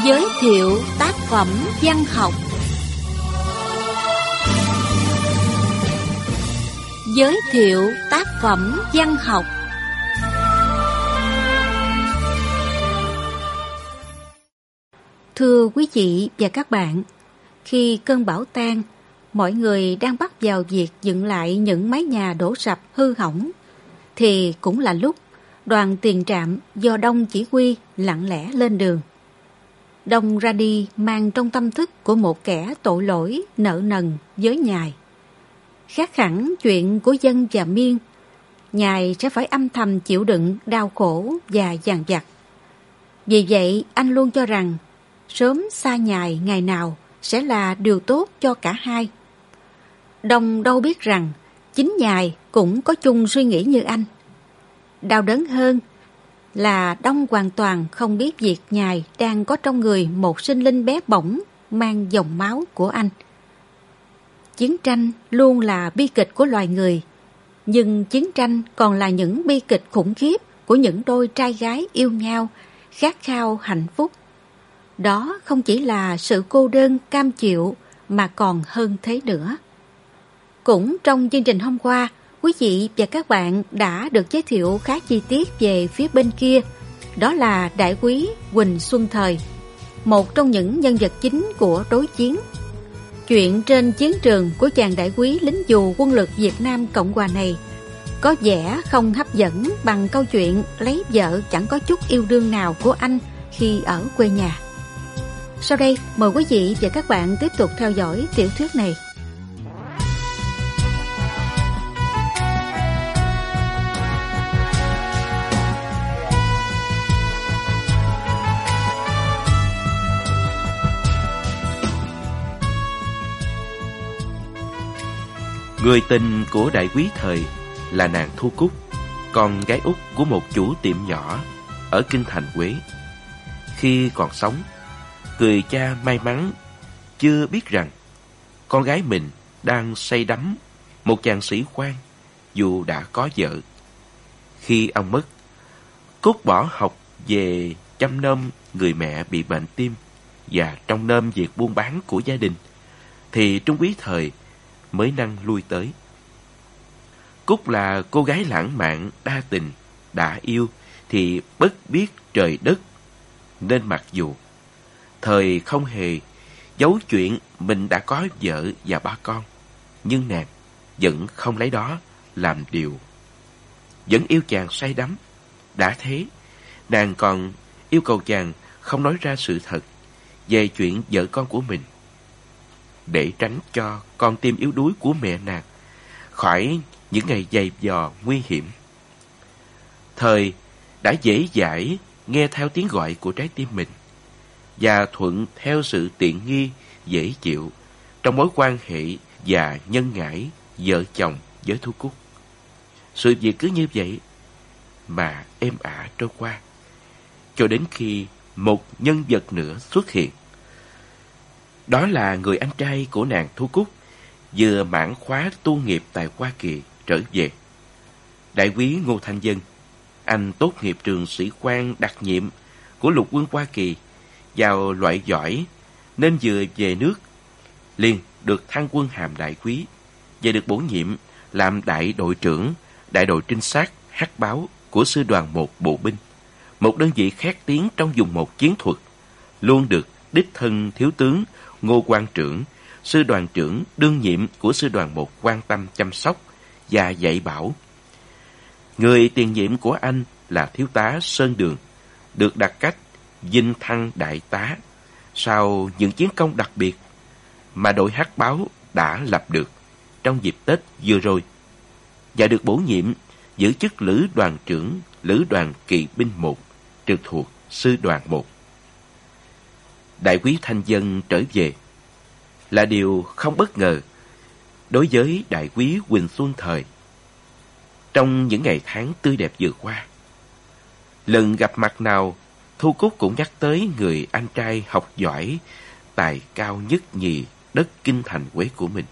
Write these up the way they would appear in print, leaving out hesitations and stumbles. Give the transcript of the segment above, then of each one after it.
Giới thiệu tác phẩm văn học. Giới thiệu tác phẩm văn học. Thưa quý vị và các bạn, khi cơn bão tan, mọi người đang bắt vào việc dựng lại những mái nhà đổ sập hư hỏng, thì cũng là lúc đoàn tiền trạm do Đông chỉ huy lặng lẽ lên đường. Đông ra đi mang trong tâm thức của một kẻ tội lỗi nợ nần với Nhài. Khác hẳn chuyện của dân và Miên, Nhài sẽ phải âm thầm chịu đựng đau khổ và dằn vặt. Vì vậy anh luôn cho rằng sớm xa Nhài ngày nào sẽ là điều tốt cho cả hai. Đông đâu biết rằng chính Nhài cũng có chung suy nghĩ như anh. Đau đớn hơn là Đông hoàn toàn không biết việc Nhài đang có trong người một sinh linh bé bỏng mang dòng máu của anh. Chiến tranh luôn là bi kịch của loài người, nhưng chiến tranh còn là những bi kịch khủng khiếp của những đôi trai gái yêu nhau, khát khao hạnh phúc. Đó không chỉ là sự cô đơn cam chịu mà còn hơn thế nữa. Cũng trong chương trình hôm qua, quý vị và các bạn đã được giới thiệu khá chi tiết về phía bên kia. Đó là đại úy Huỳnh Xuân Thời, một trong những nhân vật chính của đối chiến. Chuyện trên chiến trường của chàng đại úy lính dù quân lực Việt Nam Cộng Hòa này có vẻ không hấp dẫn bằng câu chuyện lấy vợ chẳng có chút yêu đương nào của anh khi ở quê nhà. Sau đây, mời quý vị và các bạn tiếp tục theo dõi tiểu thuyết này. Người tình của đại úy Thời là nàng Thu Cúc, con gái út của một chủ tiệm nhỏ ở kinh thành Huế. Khi còn sống, người cha may mắn chưa biết rằng con gái mình đang say đắm một chàng sĩ quan dù đã có vợ. Khi ông mất, Cúc bỏ học về chăm nom người mẹ bị bệnh tim và trông nom việc buôn bán của gia đình, thì Trung úy Thời mới năng lui tới. Cúc là cô gái lãng mạn, đa tình, đã yêu thì bất biết trời đất, nên mặc dù Thời không hề giấu chuyện mình đã có vợ và ba con, nhưng nàng vẫn không lấy đó làm điều. Vẫn yêu chàng say đắm. Đã thế, nàng còn yêu cầu chàng không nói ra sự thật về chuyện vợ con của mình, để tránh cho con tim yếu đuối của mẹ nàng khỏi những ngày dày vò nguy hiểm. Thời đã dễ dãi nghe theo tiếng gọi của trái tim mình và thuận theo sự tiện nghi dễ chịu trong mối quan hệ và nhân ngãi vợ chồng với Thu Cúc. Sự việc cứ như vậy mà êm ả trôi qua, cho đến khi một nhân vật nữa xuất hiện. Đó là người anh trai của nàng Thu Cúc, vừa mãn khóa tu nghiệp tại Hoa Kỳ trở về. Đại úy Ngô Thanh Dân. Anh tốt nghiệp trường sĩ quan đặc nhiệm của lục quân Hoa Kỳ vào loại giỏi, nên vừa về nước liền được thăng quân hàm đại úy và được bổ nhiệm làm đại đội trưởng đại đội trinh sát hắc báo của sư đoàn 1 bộ binh, một đơn vị khét tiếng trong vùng 1 chiến thuật, luôn được đích thân thiếu tướng Ngô Quang Trưởng, sư đoàn trưởng đương nhiệm của sư đoàn 1 quan tâm chăm sóc và dạy bảo. Người tiền nhiệm của anh là thiếu tá Sơn Đường, được đặt cách vinh thăng đại tá sau những chiến công đặc biệt mà đội hắc báo đã lập được trong dịp Tết vừa rồi, và được bổ nhiệm giữ chức lữ đoàn trưởng lữ đoàn kỵ binh 1 trực thuộc sư đoàn 1. Đại úy Thanh Dân trở về là điều không bất ngờ đối với đại úy Huỳnh Xuân Thời. Trong những ngày tháng tươi đẹp vừa qua, lần gặp mặt nào Thu Cúc cũng nhắc tới người anh trai học giỏi, tài cao nhất nhì đất kinh thành Huế của mình.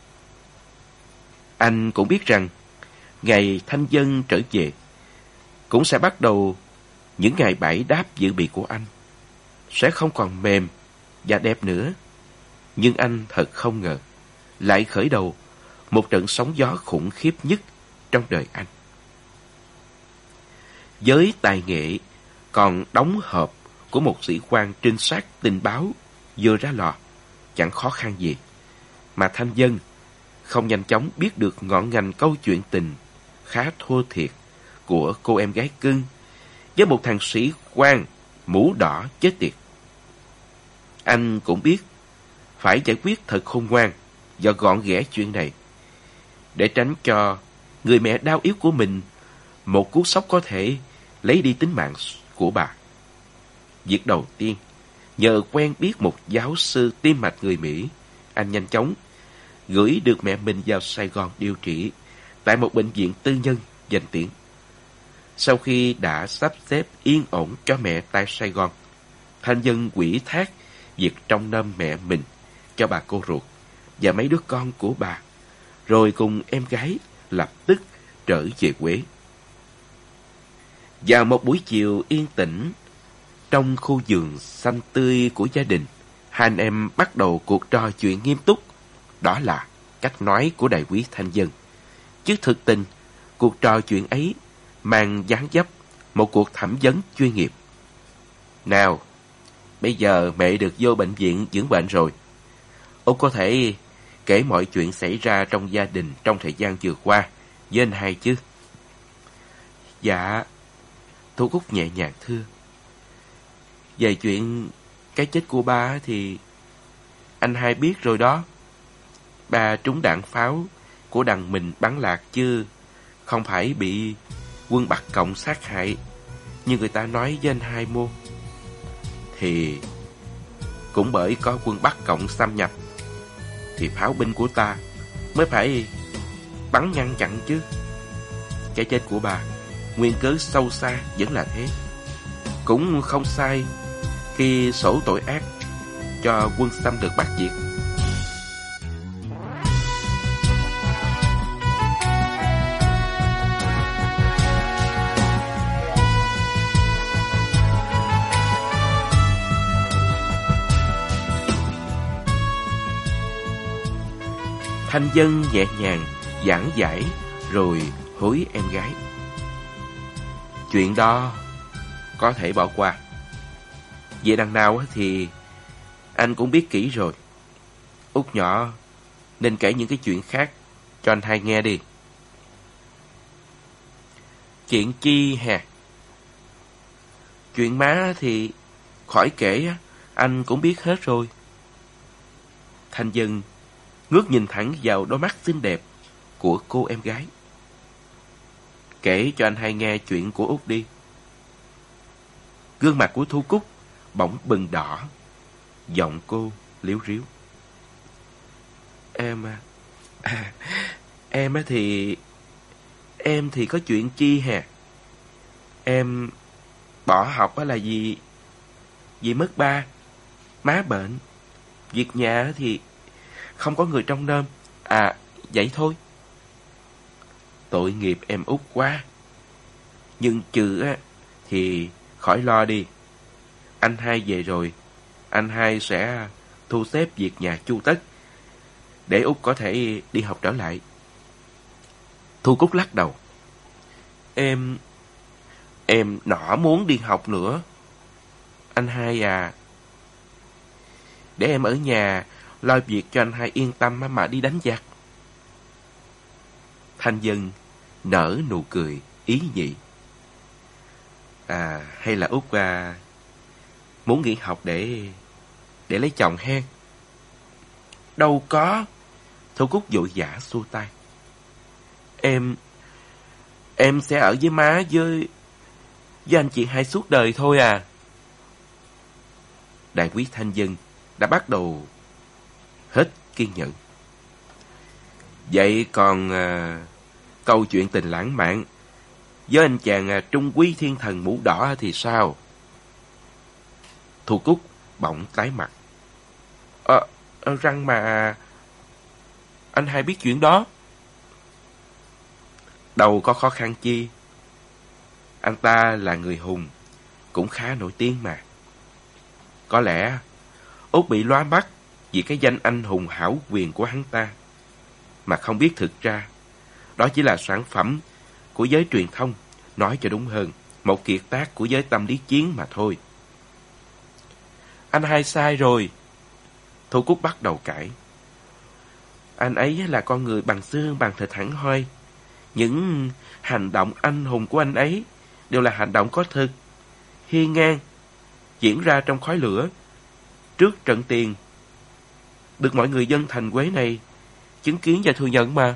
Anh cũng biết rằng ngày Thanh Dân trở về cũng sẽ bắt đầu những ngày bãi đáp dự bị của anh. sẽ không còn mềm và đẹp nữa. Nhưng anh thật không ngờ, lại khởi đầu một trận sóng gió khủng khiếp nhất trong đời anh. Với tài nghệ còn đóng hộp của một sĩ quan trinh sát tình báo vừa ra lò, chẳng khó khăn gì mà Thanh Dân không nhanh chóng biết được ngọn ngành câu chuyện tình khá thua thiệt của cô em gái cưng với một thằng sĩ quan mũ đỏ chết tiệt. Anh cũng biết phải giải quyết thật khôn ngoan và gọn ghẽ chuyện này, để tránh cho người mẹ đau yếu của mình một cú sốc có thể lấy đi tính mạng của bà. Việc đầu tiên, nhờ quen biết một giáo sư tim mạch người Mỹ, anh nhanh chóng gửi được mẹ mình vào Sài Gòn điều trị tại một bệnh viện tư nhân danh tiếng. Sau khi đã sắp xếp yên ổn cho mẹ tại Sài Gòn, Thanh Dân ủy thác việc trông nom mẹ mình cho bà cô ruột và mấy đứa con của bà, rồi cùng em gái lập tức trở về Huế. Vào một buổi chiều yên tĩnh, trong khu vườn xanh tươi của gia đình, hai anh em bắt đầu cuộc trò chuyện nghiêm túc. Đó là cách nói của đại úy Thanh Dân. Chứ thực tình, cuộc trò chuyện ấy mang dáng dấp một cuộc thẩm vấn chuyên nghiệp. Nào, bây giờ mẹ được vô bệnh viện dưỡng bệnh rồi. Út có thể kể mọi chuyện xảy ra trong gia đình trong thời gian vừa qua với anh hai chứ? Dạ, Thu Cúc nhẹ nhàng thưa. Về chuyện cái chết của ba thì anh hai biết rồi đó. Ba trúng đạn pháo của đằng mình bắn lạc chứ không phải bị quân Bắc Cộng sát hại như người ta nói với anh hai mô. Thì cũng bởi có quân Bắc Cộng xâm nhập thì pháo binh của ta mới phải bắn ngăn chặn chứ. Cái chết của bà nguyên cớ sâu xa vẫn là thế. Cũng không sai khi sổ tội ác cho quân xâm lược Bắc Việt. Thanh Dân nhẹ nhàng giảng giải rồi hối em gái. Chuyện đó có thể bỏ qua. Về đằng nào thì anh cũng biết kỹ rồi. Út nhỏ nên kể những cái chuyện khác cho anh hai nghe đi. Chuyện chi hè? Chuyện má thì khỏi kể, anh cũng biết hết rồi. Thanh Dân ngước nhìn thẳng vào đôi mắt xinh đẹp của cô em gái. Kể cho anh hai nghe chuyện của Út đi. Gương mặt của Thu Cúc bỗng bừng đỏ, giọng cô líu ríu. Em thì có chuyện chi hè? Em bỏ học là vì mất ba, má bệnh, việc nhà thì không có người trông nom. Vậy thôi. Tội nghiệp em Út quá. Nhưng trừ thì khỏi lo đi. Anh hai về rồi, anh hai sẽ thu xếp việc nhà chu tất để Út có thể đi học trở lại. Thu Cúc lắc đầu. Em nỏ muốn đi học nữa. Anh hai à, để em ở nhà lo việc cho anh hai yên tâm mà đi đánh giặc. Thanh Dân nở nụ cười ý nhị. Hay là Út muốn nghỉ học để lấy chồng hen? Đâu có. Thu Cúc vội vã xua tay. Em sẽ ở với má với anh chị hai suốt đời thôi à. Đại úy Thanh Dân đã bắt đầu hết kiên nhẫn. Vậy còn câu chuyện tình lãng mạn với anh chàng trung quý thiên thần mũ đỏ thì sao? Thu Cúc bỗng tái mặt. Răng mà anh hai biết chuyện đó. Đâu có khó khăn chi. Anh ta là người hùng, cũng khá nổi tiếng mà. Có lẽ Út bị lóa mắt vì cái danh anh hùng hảo quyền của hắn ta, mà không biết thực ra đó chỉ là sản phẩm của giới truyền thông, nói cho đúng hơn, một kiệt tác của giới tâm lý chiến mà thôi. Anh hai sai rồi. Thu Cúc bắt đầu cãi. Anh ấy là con người bằng xương bằng thịt hẳn hoi. Những hành động anh hùng của anh ấy đều là hành động có thực, hiên ngang, diễn ra trong khói lửa, trước trận tiền, được mọi người dân thành Quế này chứng kiến và thừa nhận mà.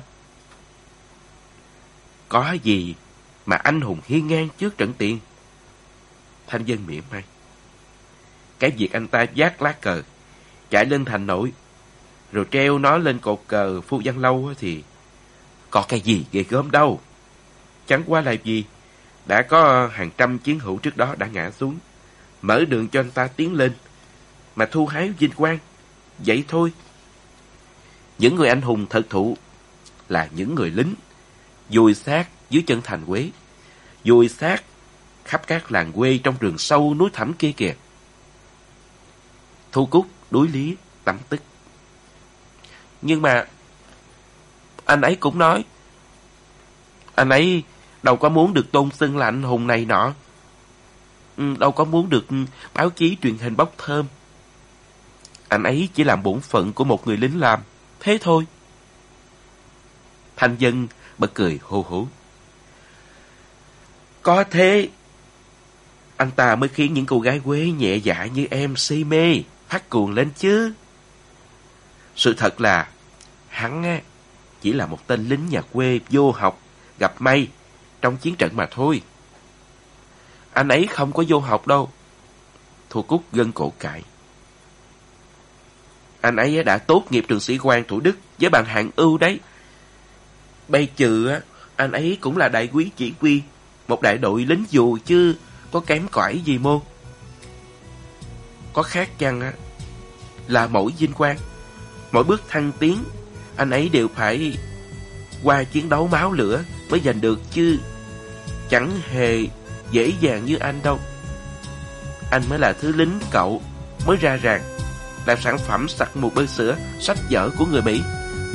Có gì mà anh hùng hiên ngang trước trận tiền? Thanh Dân mỉa mai. Cái việc anh ta vác lá cờ, chạy lên thành nội, rồi treo nó lên cột cờ Phu Văn Lâu thì có cái gì ghê gớm đâu. Chẳng qua là gì, đã có hàng trăm chiến hữu trước đó đã ngã xuống, mở đường cho anh ta tiến lên, mà thu hái vinh quang. Vậy thôi. Những người anh hùng thật thụ là những người lính dùi xác dưới chân thành Quế, dùi xác khắp các làng quê trong rừng sâu núi thẳm kia kìa. Thu Cúc đối lý tắm tức. Nhưng mà anh ấy cũng nói, anh ấy đâu có muốn được tôn xưng là anh hùng này nọ, đâu có muốn được báo chí truyền hình bốc thơm. Anh ấy chỉ làm bổn phận của một người lính làm, thế thôi. Thanh Dân bật cười hô hố. Có thế anh ta mới khiến những cô gái Quế nhẹ dạ như em si mê, phát cuồng lên chứ. Sự thật là hắn chỉ là một tên lính nhà quê vô học, gặp may trong chiến trận mà thôi. Anh ấy không có vô học đâu. Thu Cúc gân cổ cãi. Anh ấy đã tốt nghiệp trường sĩ quan Thủ Đức với bằng hạng ưu đấy. Bây trừ anh ấy cũng là đại úy chỉ huy một đại đội lính dù chứ có kém cỏi gì mô. Có khác chăng là mỗi vinh quang, mỗi bước thăng tiến, anh ấy đều phải qua chiến đấu máu lửa mới giành được chứ. Chẳng hề dễ dàng như anh đâu. Anh mới là thứ lính cậu mới ra ràng, là sản phẩm sặc một bơ sữa sách vở của người Mỹ.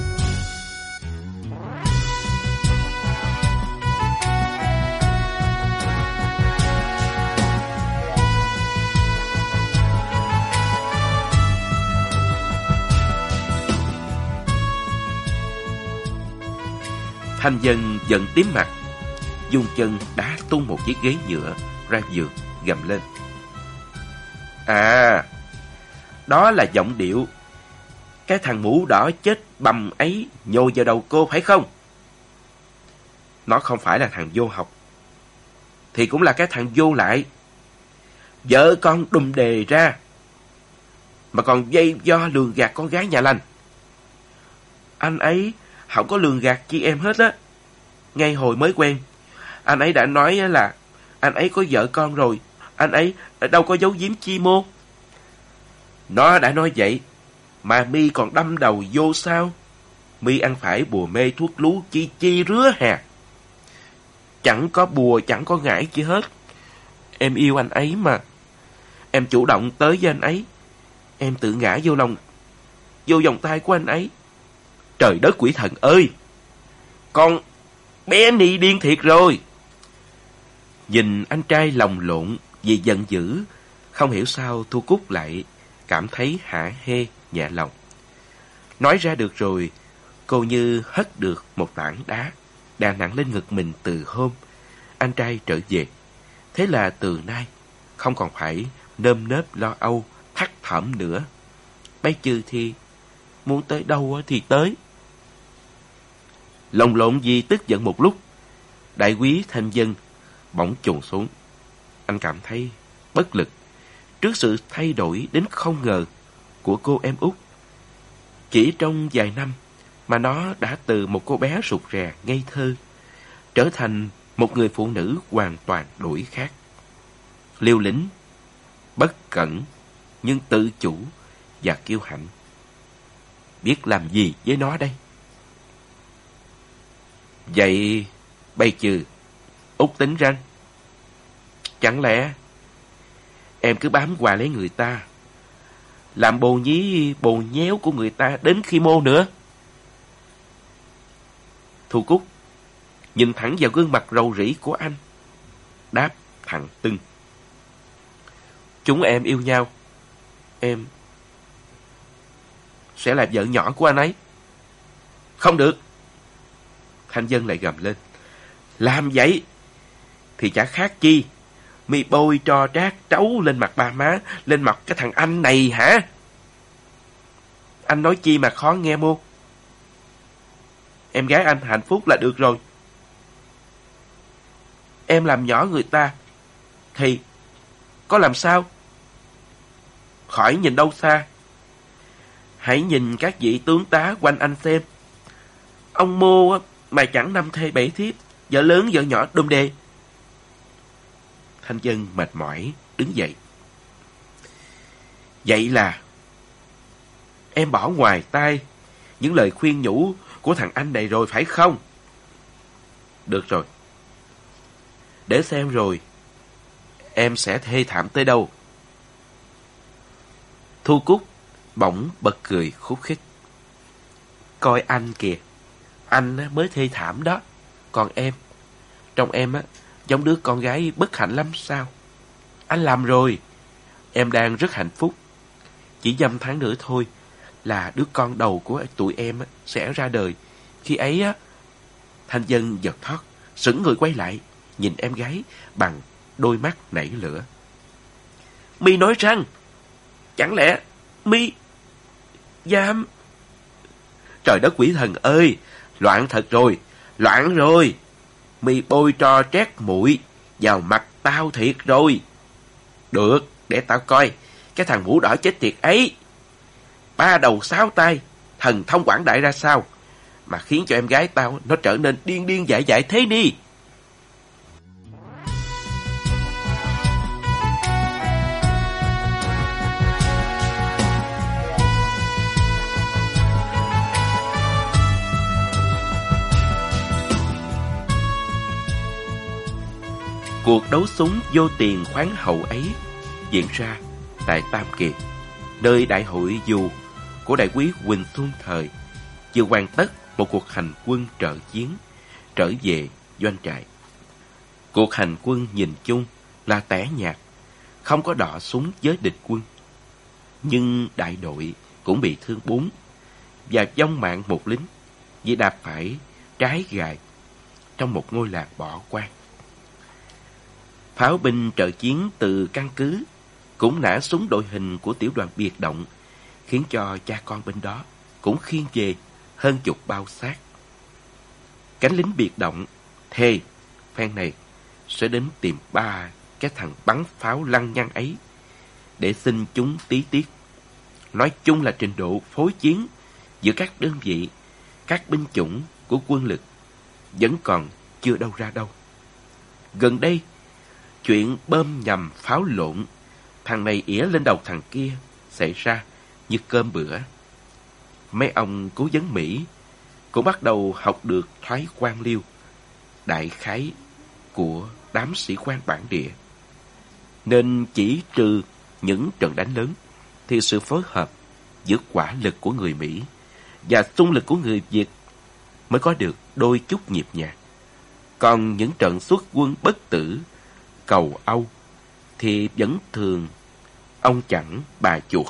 Thanh Dân giận tím mặt, dùng chân đá tung một chiếc ghế nhựa ra giường, gầm lên. À, đó là giọng điệu cái thằng mũ đỏ chết bầm ấy nhồi vào đầu cô phải không? Nó không phải là thằng vô học, thì cũng là cái thằng vô lại. Vợ con đùm đề ra mà còn dây do lường gạt con gái nhà lành. Anh ấy không có lường gạt chị em hết á. Ngay hồi mới quen, anh ấy đã nói là anh ấy có vợ con rồi. Anh ấy đâu có giấu giếm chi mô. Nó đã nói vậy mà mi còn đâm đầu vô sao? Mi ăn phải bùa mê thuốc lú chi chi rứa hà. Chẳng có bùa, chẳng có ngải chi hết. Em yêu anh ấy mà. Em chủ động tới với anh ấy. Em tự ngã vô vòng tay của anh ấy. Trời đất quỷ thần ơi! Con bé Ni điên thiệt rồi. Nhìn anh trai lồng lộn vì giận dữ, không hiểu sao Thu Cúc lại cảm thấy hả hê, nhẹ lòng. Nói ra được rồi, cô như hất được một tảng đá đè nặng lên ngực mình từ hôm anh trai trở về. Thế là từ nay không còn phải nơm nớp lo âu, thắt thỏm nữa. Bây giờ thì muốn tới đâu thì tới. Lồng lộn vì tức giận một lúc, đại úy Thanh Dân bỗng chồn xuống. Anh cảm thấy bất lực trước sự thay đổi đến không ngờ của cô em út. Chỉ trong vài năm mà nó đã từ một cô bé rụt rè ngây thơ trở thành một người phụ nữ hoàn toàn đổi khác. Liều lĩnh, bất cẩn nhưng tự chủ và kiêu hãnh. Biết làm gì với nó đây? Vậy bây trừ út tính răng, chẳng lẽ em cứ bám qua lấy người ta làm bồ nhí bồ nhéo của người ta đến khi mô nữa. Thu Cúc nhìn thẳng vào gương mặt rầu rĩ của anh, đáp thẳng tưng: chúng em yêu nhau, em sẽ là vợ nhỏ của anh ấy. Không được! Thanh Dân lại gầm lên: làm vậy thì chả khác chi mi bôi tro trát trấu lên mặt ba má, lên mặt cái thằng anh này hả? Anh nói chi mà khó nghe mô? Em gái anh hạnh phúc là được rồi. Em làm nhỏ người ta thì có làm sao? Khỏi nhìn đâu xa, hãy nhìn các vị tướng tá quanh anh xem. Ông mô mà chẳng năm thê bảy thiếp, vợ lớn vợ nhỏ đôm đê. Thanh Dân mệt mỏi đứng dậy. Vậy là em bỏ ngoài tai những lời khuyên nhủ của thằng anh này rồi phải không? Được rồi, để xem rồi em sẽ thê thảm tới đâu. Thu Cúc bỗng bật cười khúc khích. Coi anh kìa, anh mới thê thảm đó. Còn em, trong em giống đứa con gái bất hạnh lắm sao? Anh làm rồi, em đang rất hạnh phúc. Chỉ dăm tháng nữa thôi là đứa con đầu của tụi em sẽ ra đời. Khi ấy Thanh Dân giật thót, sững người quay lại, nhìn em gái bằng đôi mắt nảy lửa. Mi nói rằng, chẳng lẽ mi dám... Trời đất quỷ thần ơi, loạn thật rồi, loạn rồi. Mi bôi tro trét muội vào mặt tao thiệt rồi. Được, để tao coi cái thằng mũ đỏ chết tiệt ấy, 3 đầu 6 tay, thần thông quảng đại ra sao mà khiến cho em gái tao nó trở nên điên điên dại dại thế đi. Cuộc đấu súng vô tiền khoáng hậu ấy diễn ra tại Tam Kiệt, nơi đại hội dù của đại úy Huỳnh Xuân Thời vừa hoàn tất một cuộc hành quân trợ chiến trở về doanh trại. Cuộc hành quân nhìn chung là tẻ nhạt, không có đọ súng với địch quân, nhưng đại đội cũng bị thương 4 và vong mạng 1 lính vì đạp phải trái gài trong một ngôi làng bỏ hoang. Pháo binh trợ chiến từ căn cứ cũng nã súng đội hình của tiểu đoàn biệt động, khiến cho cha con bên đó cũng khiêng về hơn chục bao xác. Cánh lính biệt động thề phen này sẽ đến tìm 3 cái thằng bắn pháo lăng nhăng ấy để xin chúng tí tiết. Nói chung là trình độ phối chiến giữa các đơn vị, các binh chủng của quân lực vẫn còn chưa đâu ra đâu. Gần đây, chuyện bơm nhầm pháo lộn, thằng này ỉa lên đầu thằng kia xảy ra như cơm bữa. Mấy ông cố vấn Mỹ cũng bắt đầu học được thoái quan liêu, đại khái của đám sĩ quan bản địa. Nên chỉ trừ những trận đánh lớn thì sự phối hợp giữa quả lực của người Mỹ và xung lực của người Việt mới có được đôi chút nhịp nhàng. Còn những trận xuất quân bất tử, cầu Âu thì vẫn thường ông chẳng bà chuột.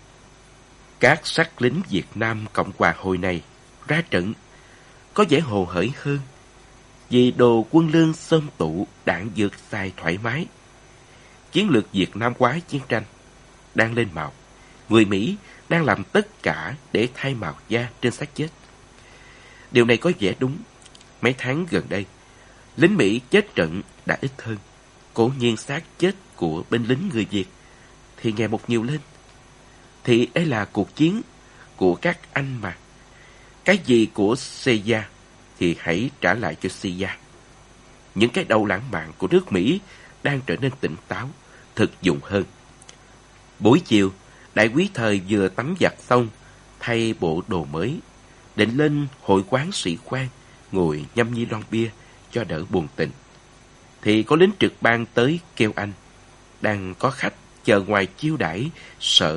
Các sắc lính Việt Nam Cộng hòa hồi này ra trận có vẻ hồ hởi hơn, vì đồ quân lương xôm tụ, đạn dược xài thoải mái. Chiến lược Việt Nam hóa chiến tranh đang lên màu. Người Mỹ đang làm tất cả để thay màu da trên xác chết. Điều này có vẻ đúng. Mấy tháng gần đây, lính Mỹ chết trận đã ít hơn. Cố nhiên xác chết của binh lính người Việt thì ngày một nhiều lên. Thì đây là cuộc chiến của các anh mà. Cái gì của Seiya thì hãy trả lại cho Seiya. Những cái đầu lãng mạn của nước Mỹ đang trở nên tỉnh táo, thực dụng hơn. Buổi chiều, đại úy Thời vừa tắm giặt xong, thay bộ đồ mới, định lên hội quán sĩ quan ngồi nhâm nhi lon bia cho đỡ buồn tình. Thì có lính trực ban tới kêu anh đang có khách chờ ngoài chiêu đãi sở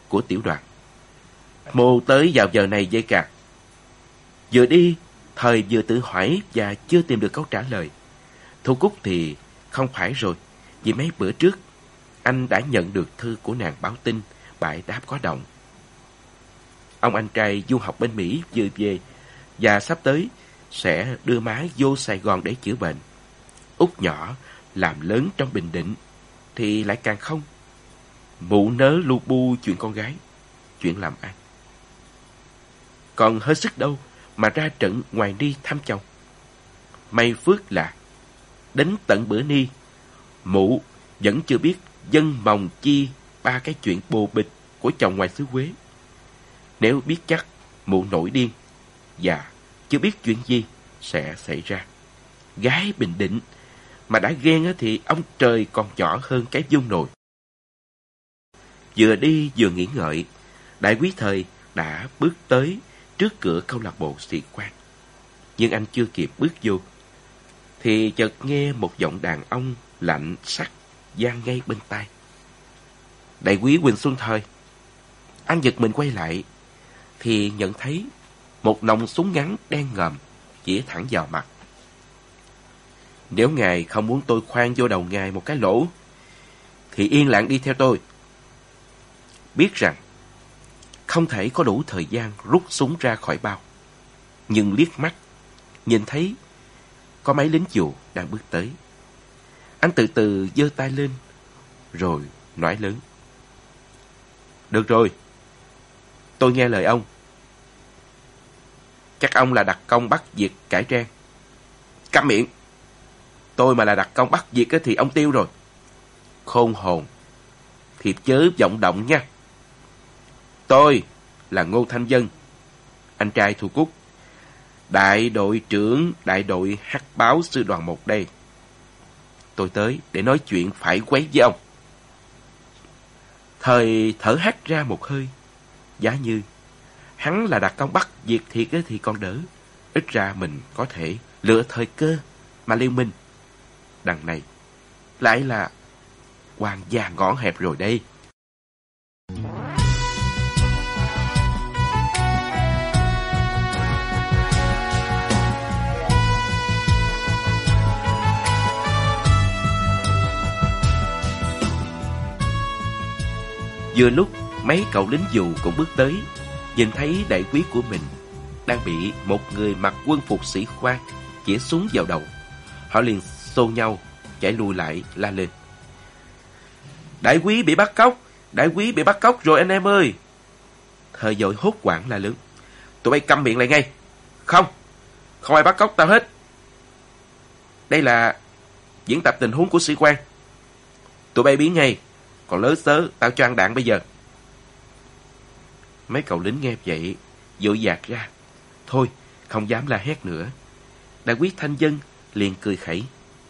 của tiểu đoàn. Mô tới vào giờ này vậy cả. Vừa đi, Thời vừa tự hỏi và chưa tìm được câu trả lời. Thu Cúc thì không phải rồi, vì mấy bữa trước anh đã nhận được thư của nàng báo tin bãi đáp có động. Ông anh trai du học bên Mỹ vừa về và sắp tới sẽ đưa má vô Sài Gòn để chữa bệnh. Út nhỏ làm lớn trong Bình Định thì lại càng không. Mụ nớ lu bu chuyện con gái, chuyện làm ăn. Còn hơi sức đâu mà ra trận ngoài đi thăm chồng. May phước là đến tận bữa ni, mụ vẫn chưa biết dân mồng chi ba cái chuyện bồ bịch của chồng ngoài xứ Huế. Nếu biết chắc, mụ nổi điên và chưa biết chuyện gì sẽ xảy ra. Gái Bình Định mà đã ghen thì ông trời còn nhỏ hơn cái dung nồi. Vừa đi vừa nghĩ ngợi, đại quý Thời đã bước tới trước cửa câu lạc bộ sĩ quan. Nhưng anh chưa kịp bước vô thì chợt nghe một giọng đàn ông lạnh sắc vang ngay bên tai. Đại quý Huỳnh Xuân Thời. Anh giật mình quay lại thì nhận thấy một nòng súng ngắn đen ngòm chĩa thẳng vào mặt. Nếu ngài không muốn tôi khoan vô đầu ngài một cái lỗ thì yên lặng đi theo tôi. Biết rằng không thể có đủ thời gian rút súng ra khỏi bao, nhưng liếc mắt nhìn thấy có mấy lính dù đang bước tới. Anh từ từ giơ tay lên rồi nói lớn. Được rồi, tôi nghe lời ông. Chắc ông là đặc công bắt việc cải trang. Câm miệng. Tôi mà là đặc công bắt việc thì ông tiêu rồi. Khôn hồn thì chớ vọng động nha. Tôi là Ngô Thanh Dân, anh trai Thu Cúc, đại đội trưởng đại đội hắc báo sư đoàn 1 đây. Tôi tới để nói chuyện phải quấy với ông. Thời thở hắt ra một hơi. Giá như hắn là đặc công bắt việc thiệt thì còn đỡ. Ít ra mình có thể lựa thời cơ mà liên minh. Đằng này lại là hoàng gia ngõ hẹp rồi đây. Vừa lúc mấy cậu lính dù cũng bước tới, nhìn thấy đại quý của mình đang bị một người mặc quân phục sĩ quan chĩa súng vào đầu. Họ liền xô nhau chạy lùi lại la lên. Đại quý bị bắt cóc! Đại quý bị bắt cóc rồi anh em ơi! Thời vội hốt hoảng la lớn. Tụi bay câm miệng lại ngay! Không ai bắt cóc tao hết. Đây là diễn tập tình huống của sĩ quan. Tụi bay biến ngay, còn lớ xớ tao cho ăn đạn bây giờ. Mấy cậu lính nghe vậy vội dạt ra. Thôi không dám la hét nữa. Đại quý Thanh Dân liền cười khẩy.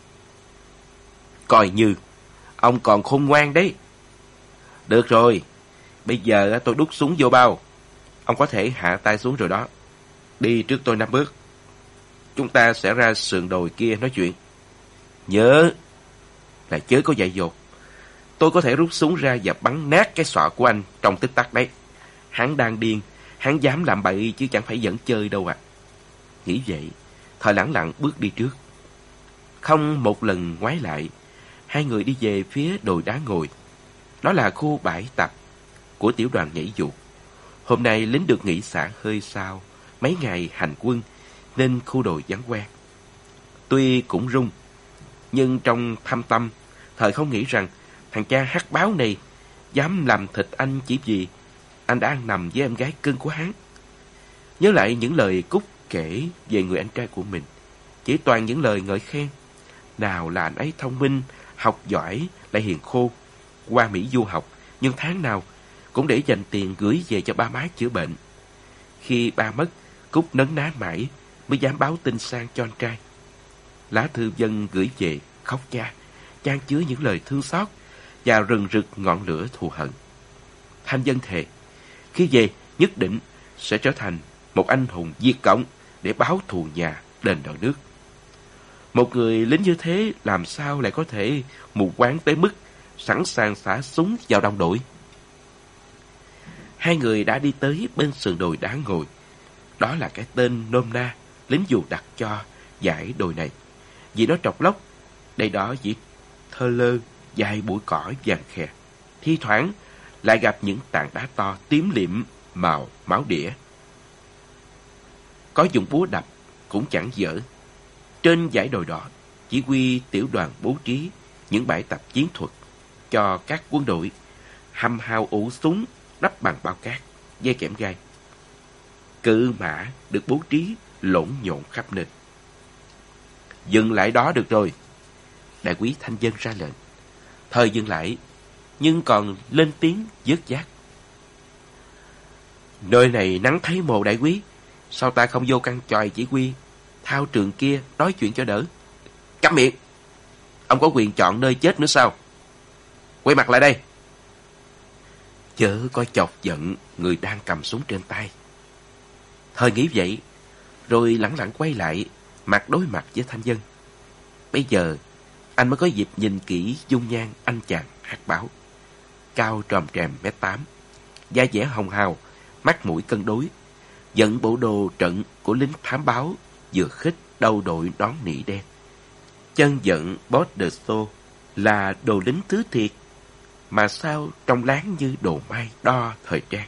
Coi như ông còn khôn ngoan đấy. Được rồi, bây giờ tôi đút súng vô bao. Ông có thể hạ tay xuống rồi đó. Đi trước tôi 5 bước. Chúng ta sẽ ra sườn đồi kia nói chuyện. Nhớ là chớ có dại dột. Tôi có thể rút súng ra và bắn nát cái sọ của anh trong tích tắc đấy. Hắn đang điên, hắn dám làm bậy chứ chẳng phải giỡn chơi đâu à. Nghĩ vậy, Thời lẳng lặng bước đi trước. Không một lần ngoái lại, hai người đi về phía đồi đá ngồi. Đó là khu bãi tập của tiểu đoàn nhảy dù. Hôm nay lính được nghỉ xả hơi sau mấy ngày hành quân nên khu đồi vắng que. Tuy cũng rung, nhưng trong thâm tâm Thời không nghĩ rằng thằng cha hắc báo này dám làm thịt anh chỉ vì anh đã ăn nằm với em gái cưng của hắn. Nhớ lại những lời Cúc kể về người anh trai của mình, chỉ toàn những lời ngợi khen. Nào là anh ấy thông minh, học giỏi, lại hiền khô, qua Mỹ du học, nhưng tháng nào cũng để dành tiền gửi về cho ba má chữa bệnh. Khi ba mất, Cúc nấn ná mãi mới dám báo tin sang cho anh trai. Lá thư Dân gửi về khóc cha, chan chứa những lời thương xót và rừng rực ngọn lửa thù hận. Thanh Dân thề khi về nhất định sẽ trở thành một anh hùng Việt Cộng để báo thù nhà, đền đòi nước. Một người lính như thế làm sao lại có thể mù quáng tới mức sẵn sàng xả súng vào đồng đội? Hai người đã đi tới bên sườn đồi đá ngồi. Đó là cái tên nôm na lính dù đặt cho dải đồi này, vì nó trọc lốc. Đây đó chỉ thơ lơ dài bụi cỏ vàng khè. Thi thoảng lại gặp những tảng đá to tím liệm màu máu đĩa. Có dùng búa đập cũng chẳng dở. Trên dải đồi đó, chỉ huy tiểu đoàn bố trí những bãi tập chiến thuật cho các quân đội, hầm hào ủ súng đắp bằng bao cát, dây kẽm gai. Cự mã được bố trí lộn nhộn khắp nơi. Dừng lại đó được rồi. Đại úy Thanh Dân ra lệnh. Thời dừng lại, nhưng còn lên tiếng dớt dác. Nơi này nắng thấy mồ đại úy, sao ta không vô căn chòi chỉ huy thao trường kia nói chuyện cho đỡ? Câm miệng! Ông có quyền chọn nơi chết nữa sao? Quay mặt lại đây! Chớ có chọc giận người đang cầm súng trên tay. Thời nghĩ vậy, rồi lẳng lặng quay lại, mặt đối mặt với Thanh Dân. Bây giờ, anh mới có dịp nhìn kỹ dung nhan anh chàng hắc báo. Cao tròm trèm 1m8, da dẻ hồng hào, mắt mũi cân đối, dẫn bộ đồ trận của lính thám báo, vừa khích đầu đội nón nỉ đen. Chân giận border xô là đồ lính thứ thiệt, mà sao trông láng như đồ may đo thời trang.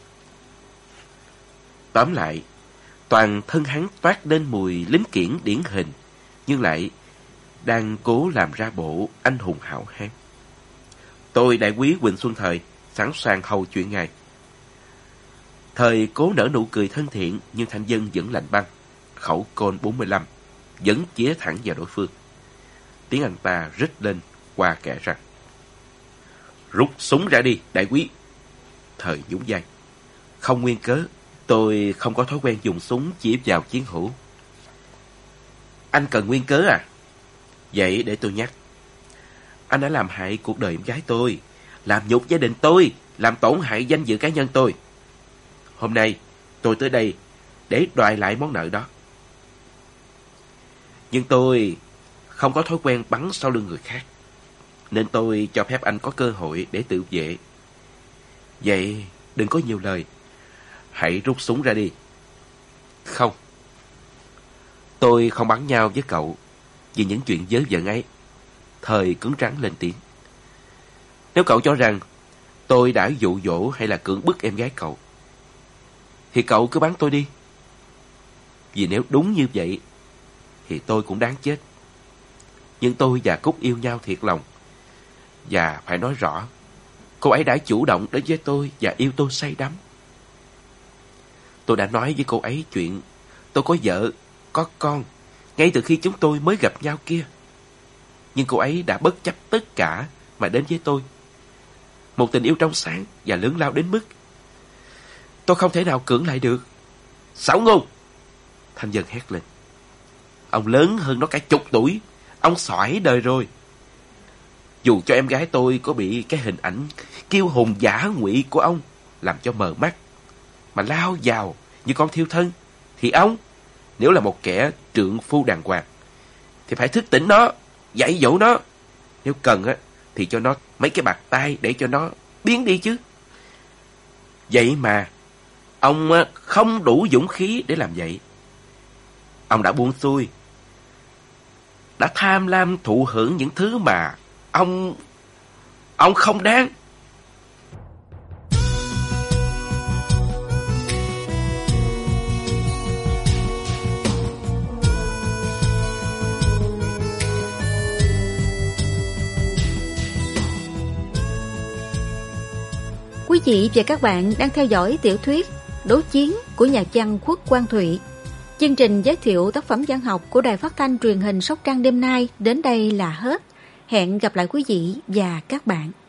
Tóm lại, toàn thân hắn toát lên mùi lính kiển điển hình, nhưng lại đang cố làm ra bộ anh hùng hảo hán. Tôi đại úy Huỳnh Xuân Thời, sẵn sàng hầu chuyện ngài. Thời cố nở nụ cười thân thiện, nhưng Thanh Dân vẫn lạnh băng, khẩu côn 45, vẫn chĩa thẳng vào đối phương. Tiếng anh ta rít lên qua kẽ răng. Rút súng ra đi, đại úy. Thời nhún vai. Không nguyên cớ, tôi không có thói quen dùng súng chỉ vào chiến hữu. Anh cần nguyên cớ à? Vậy để tôi nhắc. Anh đã làm hại cuộc đời em gái tôi, làm nhục gia đình tôi, làm tổn hại danh dự cá nhân tôi. Hôm nay, tôi tới đây để đòi lại món nợ đó. Nhưng tôi không có thói quen bắn sau lưng người khác, nên tôi cho phép anh có cơ hội để tự vệ. Vậy đừng có nhiều lời, hãy rút súng ra đi. Không, tôi không bắn nhau với cậu vì những chuyện vớ vẩn ấy. Thời cứng rắn lên tiếng. Nếu cậu cho rằng tôi đã dụ dỗ hay là cưỡng bức em gái cậu, thì cậu cứ bắn tôi đi. Vì nếu đúng như vậy thì tôi cũng đáng chết. Nhưng tôi và Cúc yêu nhau thiệt lòng. Và phải nói rõ, cô ấy đã chủ động đến với tôi và yêu tôi say đắm. Tôi đã nói với cô ấy chuyện tôi có vợ, có con, ngay từ khi chúng tôi mới gặp nhau kia. Nhưng cô ấy đã bất chấp tất cả mà đến với tôi. Một tình yêu trong sáng và lớn lao đến mức tôi không thể nào cưỡng lại được. Xảo ngôn! Thanh Dân hét lên. Ông lớn hơn nó cả chục tuổi. Ông xoải đời rồi. Dù cho em gái tôi có bị cái hình ảnh kiêu hùng giả ngụy của ông làm cho mờ mắt, mà lao vào như con thiêu thân, thì ông, nếu là một kẻ trượng phu đàng hoàng, thì phải thức tỉnh nó, dạy dỗ nó. Nếu cần á, thì cho nó mấy cái bạt tay để cho nó biến đi chứ. Vậy mà ông không đủ dũng khí để làm vậy. Ông đã buông xuôi, đã tham lam thụ hưởng những thứ mà ông không đáng. Quý vị và các bạn đang theo dõi tiểu thuyết Đấu Chiến của nhà văn Khuất Quang Thụy. Chương trình giới thiệu tác phẩm văn học của Đài Phát thanh Truyền hình Sóc Trăng đêm nay đến đây là hết. Hẹn gặp lại quý vị và các bạn.